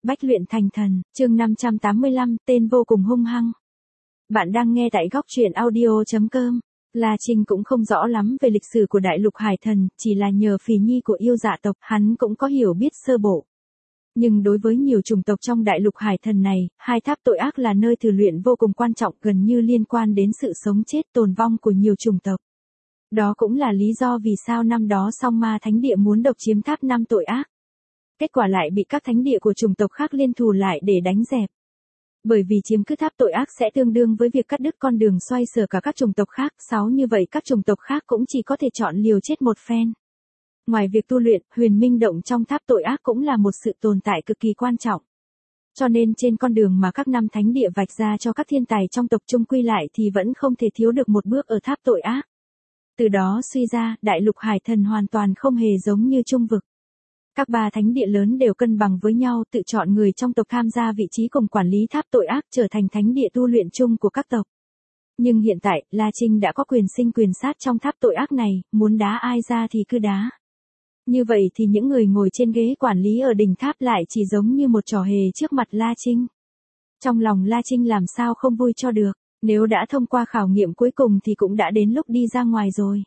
Bách luyện thành thần, chương 585, tên vô cùng hung hăng. Bạn đang nghe tại góc truyện audio.com. La Trinh cũng không rõ lắm về lịch sử của đại lục hải thần, chỉ là nhờ phì nhi của yêu dạ tộc, hắn cũng có hiểu biết sơ bộ. Nhưng đối với nhiều chủng tộc trong đại lục hải thần này, hai tháp tội ác là nơi thử luyện vô cùng quan trọng, gần như liên quan đến sự sống chết tồn vong của nhiều chủng tộc. Đó cũng là lý do vì sao năm đó Song Ma Thánh Địa muốn độc chiếm tháp 5 tội ác. Kết quả lại bị các thánh địa của chủng tộc khác liên thủ lại để đánh dẹp. Bởi vì chiếm cứ tháp tội ác sẽ tương đương với việc cắt đứt con đường xoay sở cả các chủng tộc khác, như vậy các chủng tộc khác cũng chỉ có thể chọn liều chết một phen. Ngoài việc tu luyện, huyền minh động trong tháp tội ác cũng là một sự tồn tại cực kỳ quan trọng. Cho nên trên con đường mà các năm thánh địa vạch ra cho các thiên tài trong tộc chung quy lại thì vẫn không thể thiếu được một bước ở tháp tội ác. Từ đó suy ra, đại lục hải thần hoàn toàn không hề giống như trung vực. Các ba thánh địa lớn đều cân bằng với nhau, tự chọn người trong tộc tham gia vị trí cùng quản lý tháp tội ác, trở thành thánh địa tu luyện chung của các tộc. Nhưng hiện tại, La Trinh đã có quyền sinh quyền sát trong tháp tội ác này, muốn đá ai ra thì cứ đá. Như vậy thì những người ngồi trên ghế quản lý ở đỉnh tháp lại chỉ giống như một trò hề trước mặt La Trinh. Trong lòng La Trinh làm sao không vui cho được, nếu đã thông qua khảo nghiệm cuối cùng thì cũng đã đến lúc đi ra ngoài rồi.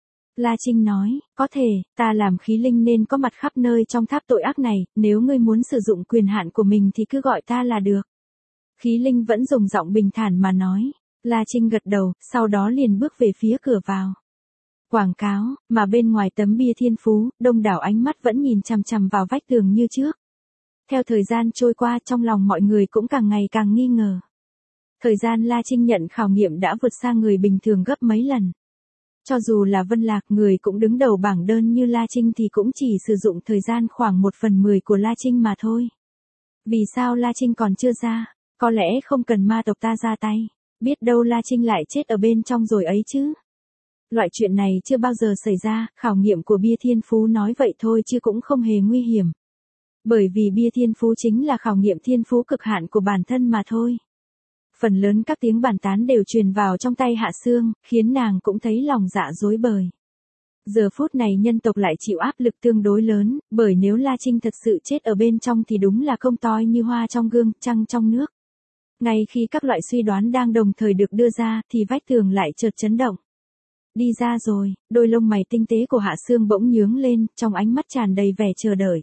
La Trinh nói, có thể, ta làm khí linh nên có mặt khắp nơi trong tháp tội ác này, nếu ngươi muốn sử dụng quyền hạn của mình thì cứ gọi ta là được. Khí linh vẫn dùng giọng bình thản mà nói. La Trinh gật đầu, sau đó liền bước về phía cửa vào. Quảng cáo, mà bên ngoài tấm bia thiên phú, đông đảo ánh mắt vẫn nhìn chằm chằm vào vách tường như trước. Theo thời gian trôi qua, trong lòng mọi người cũng càng ngày càng nghi ngờ. Thời gian La Trinh nhận khảo nghiệm đã vượt xa người bình thường gấp mấy lần. Cho dù là Vân Lạc, người cũng đứng đầu bảng đơn như La Trinh thì cũng chỉ sử dụng thời gian khoảng 1/10 của La Trinh mà thôi. Vì sao La Trinh còn chưa ra? Có lẽ không cần ma tộc ta ra tay. Biết đâu La Trinh lại chết ở bên trong rồi ấy chứ. Loại chuyện này chưa bao giờ xảy ra, khảo nghiệm của bia thiên phú nói vậy thôi chứ cũng không hề nguy hiểm. Bởi vì bia thiên phú chính là khảo nghiệm thiên phú cực hạn của bản thân mà thôi. Phần lớn các tiếng bàn tán đều truyền vào trong tai Hạ Sương, khiến nàng cũng thấy lòng dạ rối bời. Giờ phút này nhân tộc lại chịu áp lực tương đối lớn, bởi nếu La Trinh thật sự chết ở bên trong thì đúng là công toi như hoa trong gương, trăng trong nước. Ngay khi các loại suy đoán đang đồng thời được đưa ra thì vách tường lại chợt chấn động. Đi ra rồi, đôi lông mày tinh tế của Hạ Sương bỗng nhướng lên, trong ánh mắt tràn đầy vẻ chờ đợi.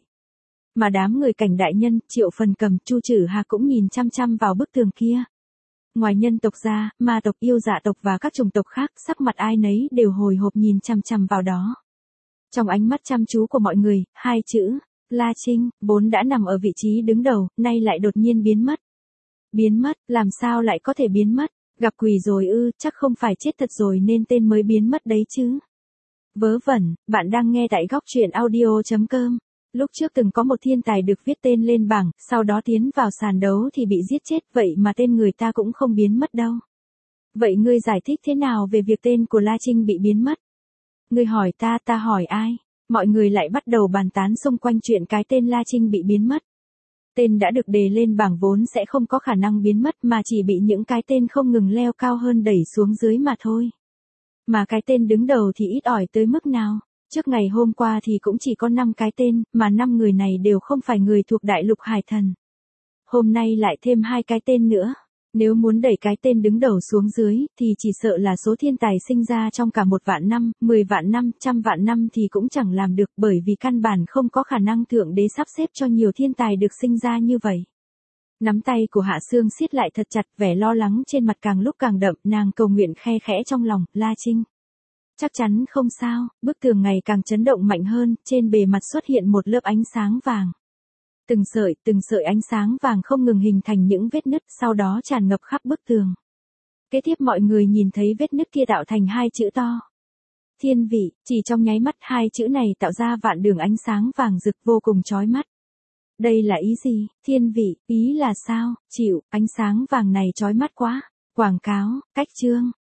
Mà đám người Cảnh đại nhân, Triệu Phần Cầm, Chu Trử Hà cũng nhìn chăm chăm vào bức tường kia. Ngoài nhân tộc ra, ma tộc, yêu dạ tộc và các chủng tộc khác, sắc mặt ai nấy đều hồi hộp nhìn chăm chăm vào đó. Trong ánh mắt chăm chú của mọi người, hai chữ, La Trinh, vốn đã nằm ở vị trí đứng đầu, nay lại đột nhiên biến mất. Biến mất, làm sao lại có thể biến mất? Gặp quỷ rồi ư, chắc không phải chết thật rồi nên tên mới biến mất đấy chứ. Vớ vẩn, bạn đang nghe tại góc truyện audio.com. Lúc trước từng có một thiên tài được viết tên lên bảng, sau đó tiến vào sàn đấu thì bị giết chết, vậy mà tên người ta cũng không biến mất đâu. Vậy ngươi giải thích thế nào về việc tên của La Trinh bị biến mất? Ngươi hỏi ta, ta hỏi ai? Mọi người lại bắt đầu bàn tán xung quanh chuyện cái tên La Trinh bị biến mất. Tên đã được đề lên bảng vốn sẽ không có khả năng biến mất mà chỉ bị những cái tên không ngừng leo cao hơn đẩy xuống dưới mà thôi. Mà cái tên đứng đầu thì ít ỏi tới mức nào? Trước ngày hôm qua thì cũng chỉ có 5 cái tên, mà 5 người này đều không phải người thuộc đại lục hải thần. Hôm nay lại thêm 2 cái tên nữa. Nếu muốn đẩy cái tên đứng đầu xuống dưới, thì chỉ sợ là số thiên tài sinh ra trong cả 1 vạn năm, 10 vạn năm, 100 vạn năm thì cũng chẳng làm được, bởi vì căn bản không có khả năng thượng đế sắp xếp cho nhiều thiên tài được sinh ra như vậy. Nắm tay của Hạ Sương siết lại thật chặt, vẻ lo lắng trên mặt càng lúc càng đậm, nàng cầu nguyện khe khẽ trong lòng, La Trinh. Chắc chắn không sao, bức tường ngày càng chấn động mạnh hơn, trên bề mặt xuất hiện một lớp ánh sáng vàng. Từng sợi ánh sáng vàng không ngừng hình thành những vết nứt, sau đó tràn ngập khắp bức tường. Kế tiếp mọi người nhìn thấy vết nứt kia tạo thành 2 chữ to. Thiên vị, chỉ trong nháy mắt 2 chữ này tạo ra vạn đường ánh sáng vàng rực vô cùng chói mắt. Đây là ý gì? Thiên vị, ý là sao? Chịu, ánh sáng vàng này chói mắt quá. Quảng cáo, cách chương,